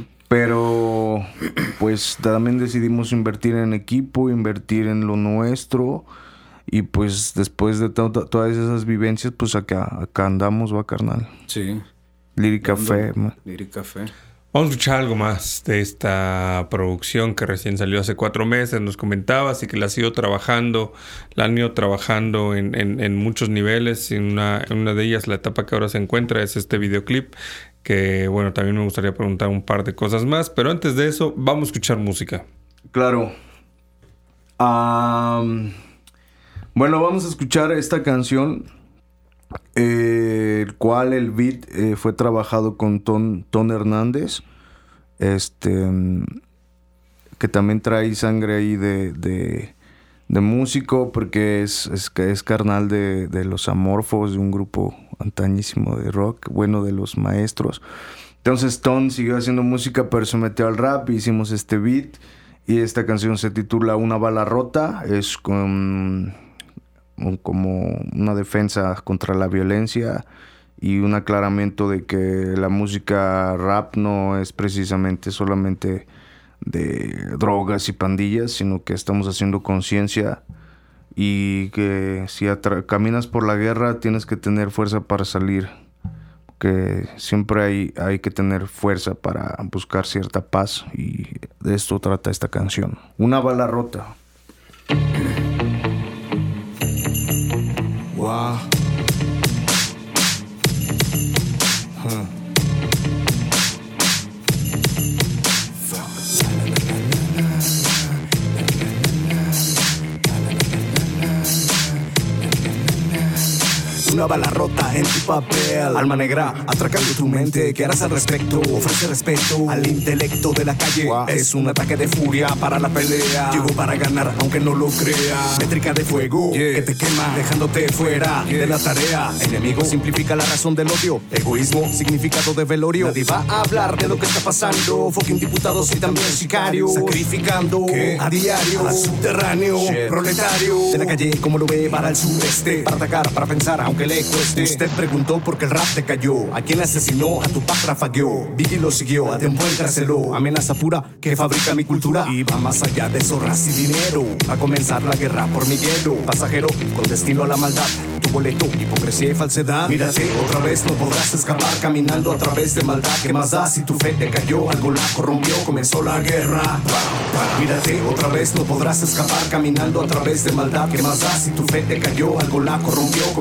Pero pues también decidimos invertir en equipo, invertir en lo nuestro. Y pues después de todas esas vivencias, pues acá andamos, va, carnal. Sí. Lírica Fe. Lírica Fe. Vamos a escuchar algo más de esta producción que recién salió hace 4 meses. Nos comentabas y que la han ido trabajando en muchos niveles. En una de ellas, la etapa que ahora se encuentra es este videoclip. Que bueno, también me gustaría preguntar un par de cosas más. Pero antes de eso, vamos a escuchar música. Claro. Bueno, vamos a escuchar esta canción. El cual el beat fue trabajado con Ton Hernández, que también trae sangre ahí de músico, porque es carnal de los Amorfos, de un grupo antañísimo de rock, bueno, de los maestros. Entonces Ton siguió haciendo música, pero se metió al rap y hicimos este beat, y esta canción se titula Una bala rota. Es como una defensa contra la violencia y un aclaramiento de que la música rap no es precisamente solamente de drogas y pandillas, sino que estamos haciendo conciencia y que si caminas por la guerra tienes que tener fuerza para salir, que siempre hay que tener fuerza para buscar cierta paz, y de esto trata esta canción. Una bala rota. Wow. Una bala rota en tu papel, alma negra atracando tu mente. ¿Qué harás al respecto? Ofrece respeto al intelecto de la calle. Es un ataque de furia para la pelea. Llego para ganar aunque no lo crea. Métrica de fuego que te quema dejándote fuera de la tarea. Enemigo simplifica la razón del odio. Egoísmo, significado de velorio. Nadie va a hablar de lo que está pasando. Fucking diputados y también sicarios, sacrificando a diario al subterráneo proletario de la calle, como lo ve para el sureste, para atacar, para pensar aunque le cueste. Usted preguntó por qué el rap te cayó. ¿A quién asesinó? A Tupac rafagueó. Biggie lo siguió, a tiempo encarceló. Amenaza pura que fabrica mi cultura y va más allá de zorras y dinero. Va a comenzar la guerra por mi hielo. Pasajero con destino a la maldad. Tu boleto, hipocresía y falsedad. Mírate, otra vez no podrás escapar caminando a través de maldad. ¿Qué más da si tu fe te cayó? Algo la corrompió, comenzó la guerra. Mírate, otra vez no podrás escapar caminando a través de maldad. ¿Qué más da si tu fe te cayó? Algo la corrompió, comenzó la guerra.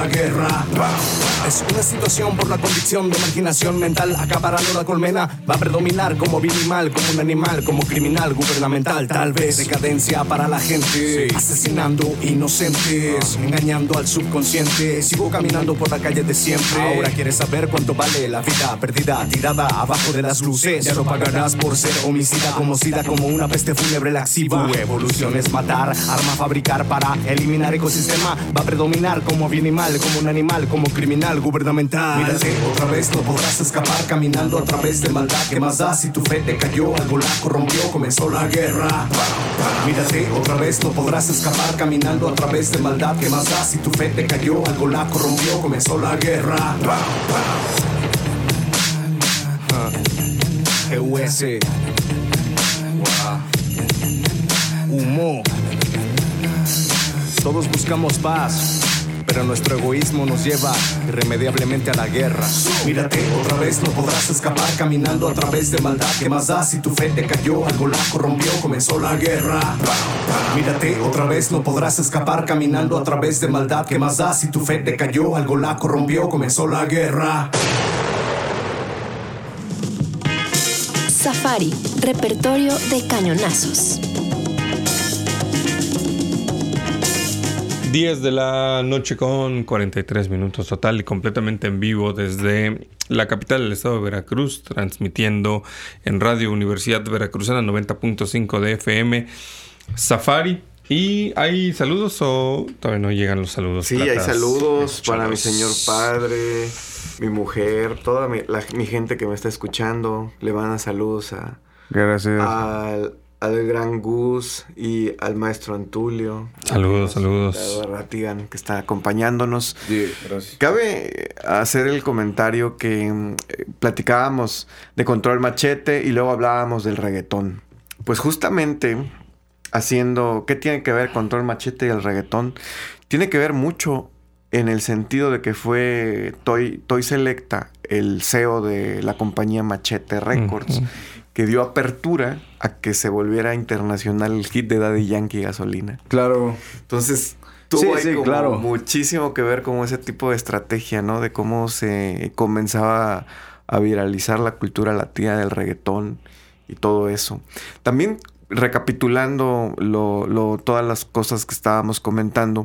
guerra. Es una situación por la convicción de marginación mental. Acabarán la colmena, va a predominar como bien y mal, como un animal, como criminal gubernamental. Tal vez decadencia para la gente, asesinando inocentes, engañando al subconsciente. Sigo caminando por la calle de siempre. Ahora quieres saber cuánto vale la vida perdida, tirada abajo de las luces. Ya lo pagarás por ser homicida, como sida, como una peste fúnebre laxiva. Tu evolución es matar, arma fabricar para eliminar ecosistema. Va a predominar como bien y mal, como un animal, como criminal gubernamental. Mírate, otra vez no podrás escapar caminando a través de maldad. ¿Qué más da si tu fe te cayó? Algo la corrompió, comenzó la guerra. Mírate, otra vez no podrás escapar caminando a través de maldad. ¿Qué más da si tu fe te cayó? Algo la corrompió, comenzó la guerra. EUS. Humo. Todos buscamos paz, pero nuestro egoísmo nos lleva irremediablemente a la guerra. Mírate, otra vez no podrás escapar caminando a través de maldad. ¿Qué más da si tu fe te cayó? Algo la corrompió, comenzó la guerra. Mírate, otra vez no podrás escapar caminando a través de maldad. ¿Qué más da si tu fe te cayó? Algo la corrompió, comenzó la guerra. Safari, repertorio de cañonazos. 10 de la noche con 43 minutos total y completamente en vivo desde la capital del estado de Veracruz, transmitiendo en Radio Universidad Veracruzana 90.5 de FM, Safari. ¿Y hay saludos o todavía no llegan los saludos? Sí, hay saludos para mi señor padre, mi mujer, toda mi gente que me está escuchando. Le van a saludos Gracias. al gran Gus y al maestro Antulio. Saludos. A Ratigan, que está acompañándonos. Sí, gracias. Cabe hacer el comentario que platicábamos de Control Machete y luego hablábamos del reggaetón. Pues justamente ¿qué tiene que ver Control Machete y el reggaetón? Tiene que ver mucho en el sentido de que fue Toy Selecta, el CEO de la compañía Machete Records, que dio apertura a que se volviera internacional el hit de Daddy Yankee, Gasolina. Claro. Entonces tuvo claro, muchísimo que ver con ese tipo de estrategia, ¿no? De cómo se comenzaba a viralizar la cultura latina del reggaetón y todo eso. También recapitulando todas las cosas que estábamos comentando,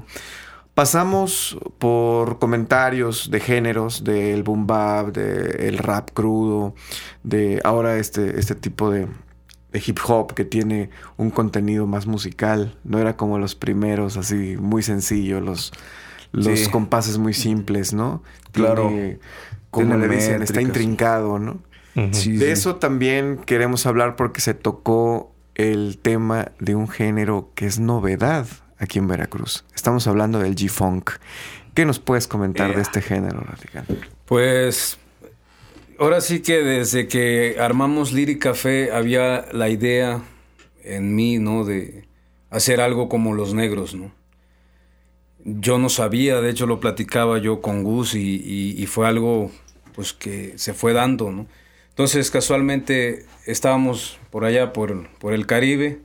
pasamos por comentarios de géneros, del boom bap, del rap crudo, de ahora este tipo de hip hop que tiene un contenido más musical. No era como los primeros, así muy sencillo, los compases muy simples, ¿no? Claro. Como le dicen, está intrincado, ¿no? De eso también queremos hablar porque se tocó el tema de un género que es novedad aquí en Veracruz. Estamos hablando del G-Funk. ¿Qué nos puedes comentar de este género, Radical? Pues ahora sí que desde que armamos Lyric Café había la idea en mí, ¿no? De hacer algo como Los Negros, ¿no? Yo no sabía, de hecho lo platicaba yo con Gus y fue algo pues que se fue dando, ¿no? Entonces casualmente estábamos por allá por el Caribe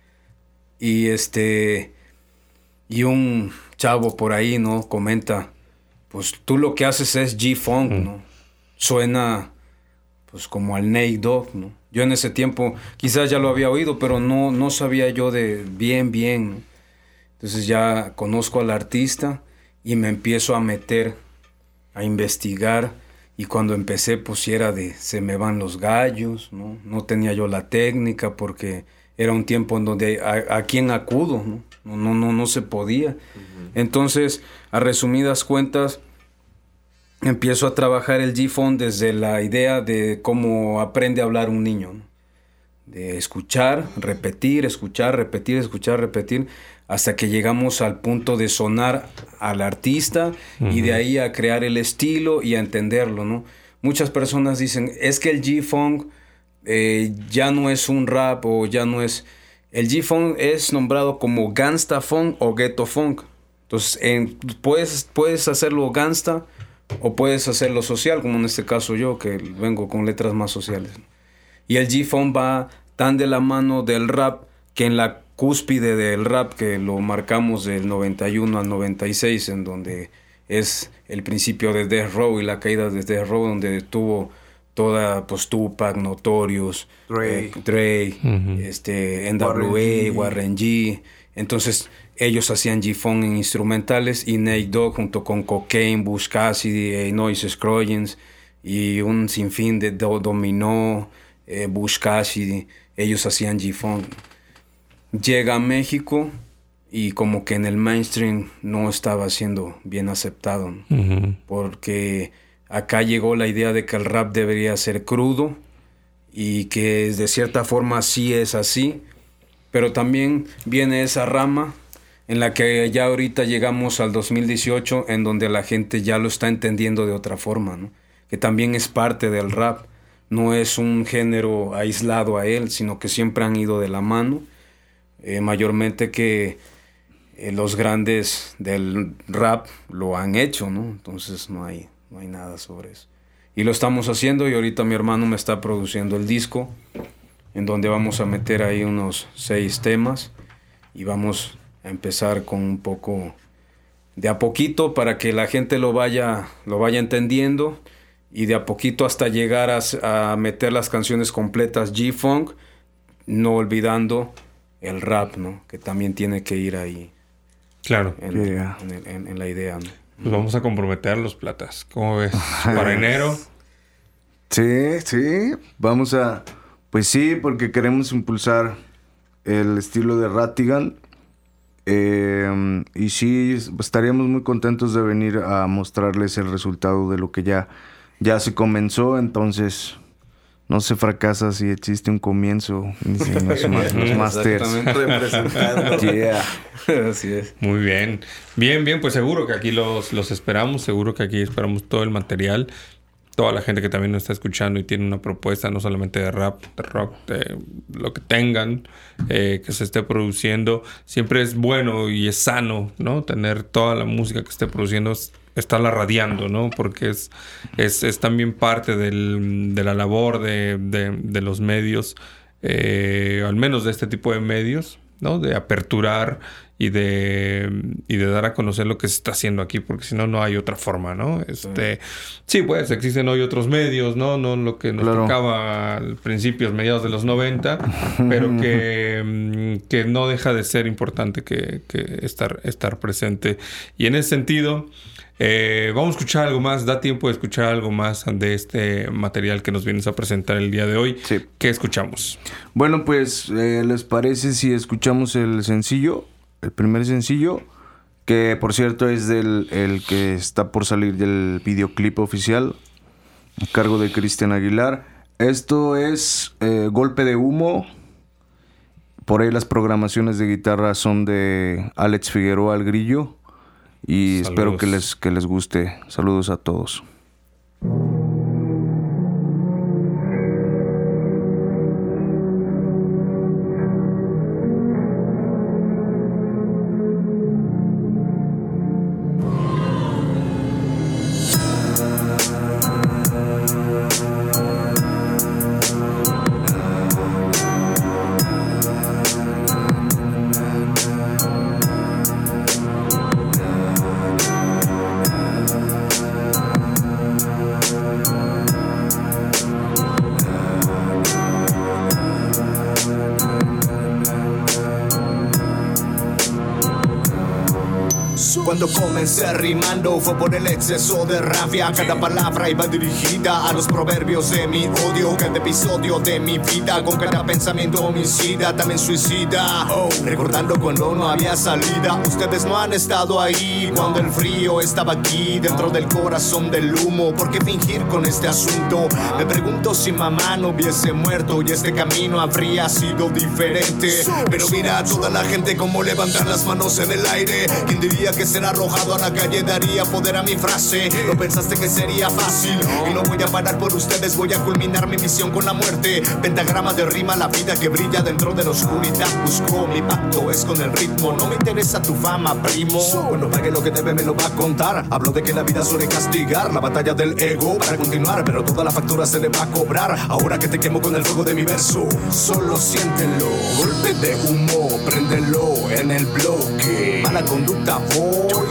y un chavo por ahí, ¿no? Comenta, pues tú lo que haces es G-Funk, ¿no? Suena pues como al Nate Dogg, ¿no? Yo en ese tiempo quizás ya lo había oído, pero no sabía yo de bien, ¿no? Entonces ya conozco al artista y me empiezo a meter, a investigar. Y cuando empecé, pues sí era de se me van los gallos, ¿no? No tenía yo la técnica porque era un tiempo en donde a quién acudo, ¿no? No se podía. Entonces, a resumidas cuentas, empiezo a trabajar el G-Funk desde la idea de cómo aprende a hablar un niño, ¿no? De escuchar, repetir, hasta que llegamos al punto de sonar al artista y de ahí a crear el estilo y a entenderlo, ¿no? Muchas personas dicen, es que el G-Funk ya no es un rap o ya no es... El G-Funk es nombrado como Gangsta Funk o Ghetto Funk. Entonces, puedes hacerlo gangsta o puedes hacerlo social, como en este caso yo, que vengo con letras más sociales, ¿no? Y el G-Funk va tan de la mano del rap que en la cúspide del rap, que lo marcamos del 91 al 96, en donde es el principio de Death Row y la caída de Death Row, donde tuvo toda, pues, Tupac, Notorious, Dre, NWA, Warren G. Entonces ellos hacían G-Funk en instrumentales, y Nate Dogg junto con Cocaine, Bush Cassidy, Noise Scroggins y un sinfín de Dominó, Bush Cassidy, ellos hacían G-Funk. Llega a México y como que en el mainstream no estaba siendo bien aceptado, ¿no? Porque acá llegó la idea de que el rap debería ser crudo, y que de cierta forma sí es así, pero también viene esa rama en la que ya ahorita llegamos al 2018, en donde la gente ya lo está entendiendo de otra forma, ¿no? Que también es parte del rap, no es un género aislado a él, sino que siempre han ido de la mano, mayormente que los grandes del rap lo han hecho, ¿no? Entonces no hay nada sobre eso. Y lo estamos haciendo, y ahorita mi hermano me está produciendo el disco, en donde vamos a meter ahí unos 6 temas, y vamos a empezar con un poco de a poquito para que la gente lo vaya entendiendo, y de a poquito hasta llegar a meter las canciones completas G-Funk, no olvidando el rap, ¿no? Que también tiene que ir ahí. Claro. En la idea, ¿no? Pues vamos a comprometer los platas. ¿Cómo ves? Para enero. Sí. Vamos a... Pues sí, porque queremos impulsar el estilo de Ratigan. Y sí, estaríamos muy contentos de venir a mostrarles el resultado de lo que ya se comenzó. Entonces, no se fracasa si existe un comienzo. Dicen los masters. Representando. Yeah. Así es. Muy bien. Bien, pues seguro que aquí los esperamos. Seguro que aquí esperamos todo el material. Toda la gente que también nos está escuchando y tiene una propuesta, no solamente de rap, de rock, de lo que tengan, que se esté produciendo. Siempre es bueno y es sano, ¿no? Tener toda la música que esté produciendo, estarla radiando, ¿no? Porque es también parte de la labor de los medios, al menos de este tipo de medios, ¿no? De aperturar y de dar a conocer lo que se está haciendo aquí, porque si no, no hay otra forma, ¿no? Sí, pues existen hoy otros medios, ¿no? No lo que nos tocaba al principios, mediados de los 90, pero que no deja de ser importante que estar presente. Y en ese sentido, vamos a escuchar algo más. Da tiempo de escuchar algo más de este material que nos vienes a presentar el día de hoy. Sí. ¿Qué escuchamos? Bueno, pues, ¿les parece si escuchamos el sencillo? El primer sencillo, que por cierto es el que está por salir del videoclip oficial, a cargo de Cristian Aguilar. Esto es Golpe de Humo. Por ahí las programaciones de guitarra son de Alex Figueroa, el Grillo. Y saludos. Espero que les guste. Saludos a todos. Cuando comencé rimando fue por el exceso de rabia. Cada palabra iba dirigida a los proverbios de mi odio. Cada episodio de mi vida con cada pensamiento homicida, también suicida. Recordando cuando no había salida. Ustedes no han estado ahí cuando el frío estaba aquí dentro del corazón del humo. ¿Por qué fingir con este asunto? Me pregunto si mamá no hubiese muerto y este camino habría sido diferente. Pero mira a toda la gente como levantan las manos en el aire. ¿Quién diría que ser arrojado a la calle daría poder a mi frase? No pensaste que sería fácil y no voy a parar por ustedes. Voy a culminar mi misión con la muerte. Pentagrama de rima, la vida que brilla dentro de la oscuridad. Busco mi pacto, es con el ritmo. No me interesa tu fama, primo. Cuando pague lo que debe me lo va a contar. Hablo de que la vida suele castigar la batalla del ego para continuar, pero toda la factura se le va a cobrar. Ahora que te quemo con el fuego de mi verso, solo siéntelo. Golpe de humo, préndelo en el bloque. Mala conducta voy.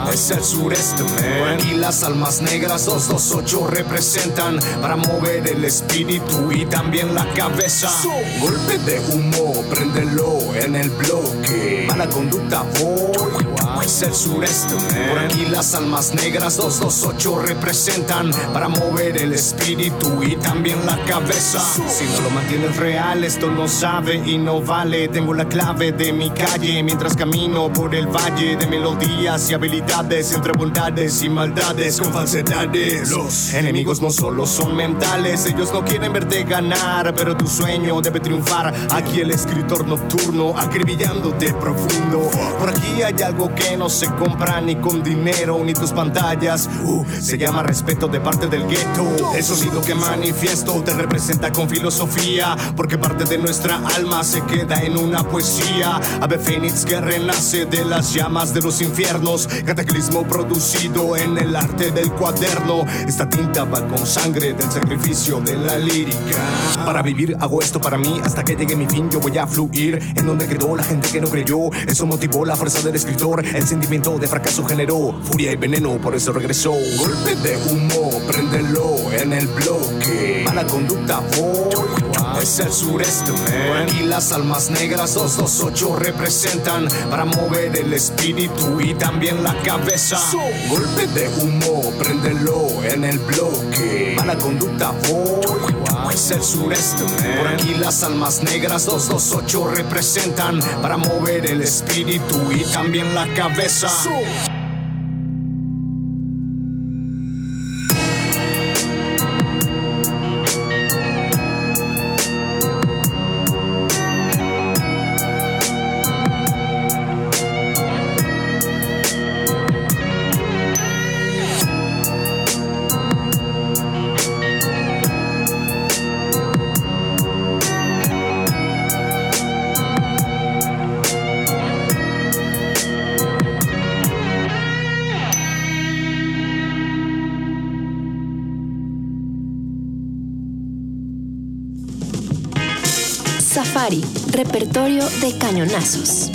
Es el sureste, man. Y las almas negras 228 representan para mover el espíritu y también la cabeza. Golpe de humo, préndelo en el bloque. Mala conducta, voy. Es el sureste, man. Por aquí las almas negras 228 representan para mover el espíritu y también la cabeza. Si no lo mantienes real, esto no sabe y no vale. Tengo la clave de mi calle mientras camino por el valle de melodías y habilidades, entre bondades y maldades con falsedades. Los enemigos no solo son mentales, ellos no quieren verte ganar, pero tu sueño debe triunfar. Aquí el escritor nocturno acribillándote profundo. Por aquí hay algo que no se compra ni con dinero ni tus pantallas. Se llama respeto de parte del gueto. El sonido que manifiesto te representa con filosofía, porque parte de nuestra alma se queda en una poesía. Ave fénix que renace de las llamas de los infiernos, cataclismo producido en el arte del cuaderno. Esta tinta va con sangre del sacrificio de la lírica. Para vivir hago esto para mí, hasta que llegue mi fin yo voy a fluir. En donde quedó la gente que no creyó, eso motivó la fuerza del escritor. El sentimiento de fracaso generó furia y veneno, por eso regresó. Golpe de humo, préndelo en el bloque. Mala conducta, voy. Es el sureste, man. Y las almas negras 228 representan para mover el espíritu y también la cabeza. Golpe de humo, préndelo en el bloque. Mala conducta, voy. Es el sureste, man. Por aquí las almas negras 228 representan para mover el espíritu y también la cabeza. Safari, repertorio de cañonazos.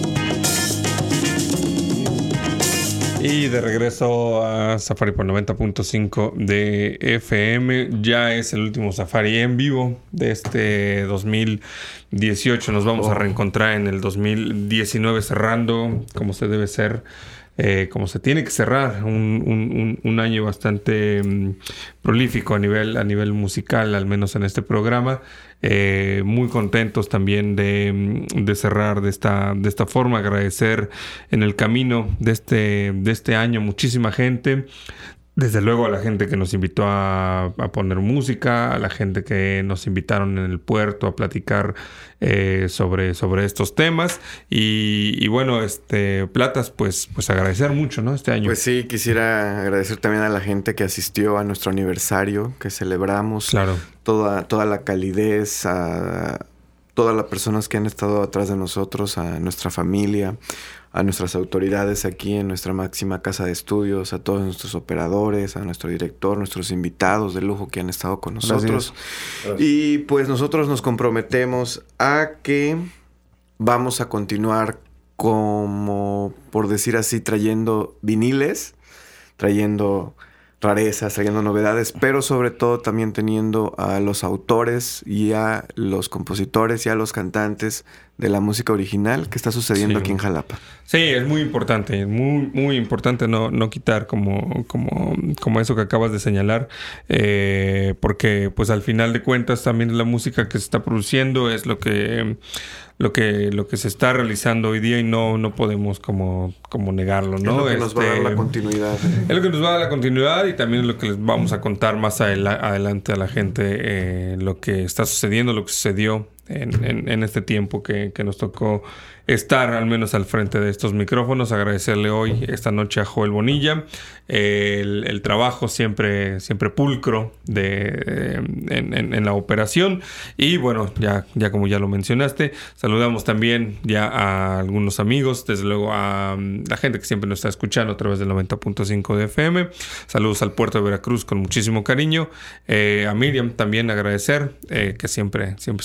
Y de regreso a Safari por 90.5 de FM. Ya es el último Safari en vivo de este 2018. Nos vamos a reencontrar en el 2019 cerrando como se debe ser. Como se tiene que cerrar un año bastante prolífico a nivel musical, al menos en este programa. Muy contentos también de cerrar de esta forma. Agradecer en el camino de este año muchísima gente. Desde luego a la gente que nos invitó a poner música, a la gente que nos invitaron en el puerto a platicar sobre estos temas. Y bueno, Platas, pues agradecer mucho, ¿no? Este año. Pues sí, quisiera agradecer también a la gente que asistió a nuestro aniversario, que celebramos. Claro. Toda la calidez, a todas las personas que han estado atrás de nosotros, a nuestra familia, a nuestras autoridades aquí en nuestra máxima casa de estudios, a todos nuestros operadores, a nuestro director, nuestros invitados de lujo que han estado con nosotros. Gracias. Y pues nosotros nos comprometemos a que vamos a continuar como, por decir así, trayendo viniles, trayendo rarezas, trayendo novedades, pero sobre todo también teniendo a los autores y a los compositores y a los cantantes de la música original que está sucediendo aquí en Jalapa. Sí, es muy importante, muy importante no quitar como eso que acabas de señalar, porque pues al final de cuentas también la música que se está produciendo es lo que se está realizando hoy día y no podemos como negarlo, ¿no? Es lo que nos va a dar la continuidad. Es lo que nos va a dar la continuidad y también es lo que les vamos a contar más adelante a la gente, lo que está sucediendo, lo que sucedió en este tiempo que nos tocó estar al menos al frente de estos micrófonos. Agradecerle hoy, esta noche, a Joel Bonilla el trabajo siempre pulcro en la operación. Y bueno, ya como ya lo mencionaste, saludamos también ya a algunos amigos, desde luego a la gente que siempre nos está escuchando a través del 90.5 de FM. Saludos al puerto de Veracruz con muchísimo cariño. A Miriam también agradecer, que siempre está ahí sintonizando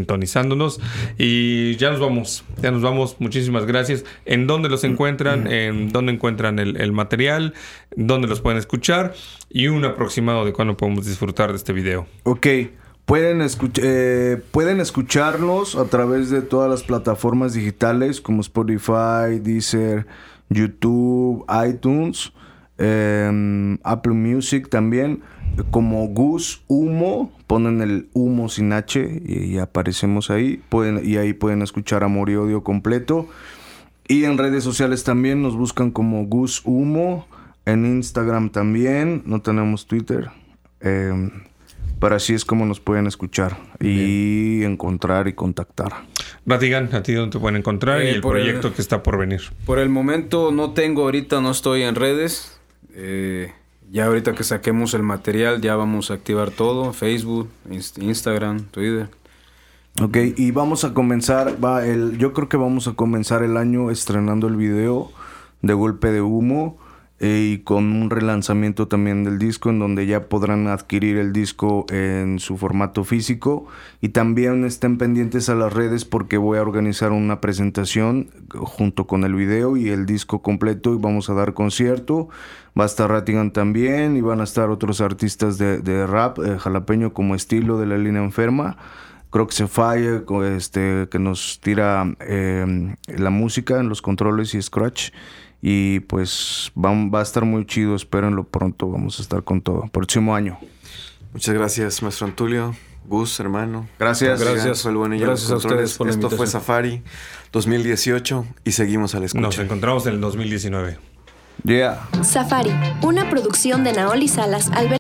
sintonizándonos. Y ya nos vamos. Muchísimas gracias. ¿En dónde los encuentran? ¿En dónde encuentran el material? ¿Dónde los pueden escuchar? Y un aproximado de cuándo podemos disfrutar de este video. Ok. Pueden escucharnos a través de todas las plataformas digitales como Spotify, Deezer, YouTube, iTunes, Apple Music también, como Gus Humo. Ponen el humo sin H y aparecemos ahí. Y ahí pueden escuchar Amor y Odio completo. Y en redes sociales también nos buscan como Gus Humo. En Instagram también. No tenemos Twitter. Pero así es como nos pueden escuchar y encontrar y contactar. Ratigan, ¿a ti dónde te pueden encontrar? Y el proyecto que está por venir. Por el momento no estoy en redes. Ya ahorita que saquemos el material ya vamos a activar todo. Facebook, Instagram, Twitter. Ok, y vamos a comenzar, yo creo que vamos a comenzar el año estrenando el video de Golpe de Humo. Y con un relanzamiento también del disco, en donde ya podrán adquirir el disco en su formato físico. Y también estén pendientes a las redes, porque voy a organizar una presentación junto con el video y el disco completo, y vamos a dar concierto. Va a estar Ratigan también, y van a estar otros artistas de rap jalapeño como Estilo, de La Línea Enferma, Croc Se Falla, que nos tira la música en los controles, y Scratch. Y pues va a estar muy chido, espérenlo pronto, vamos a estar con todo. Próximo año. Muchas gracias, maestro Antulio, Gus, hermano. Gracias. Gracias a ustedes por la invitación. Esto fue Safari 2018 y seguimos a la escucha. Nos encontramos en el 2019. Yeah. Safari, una producción de Naoli Salas,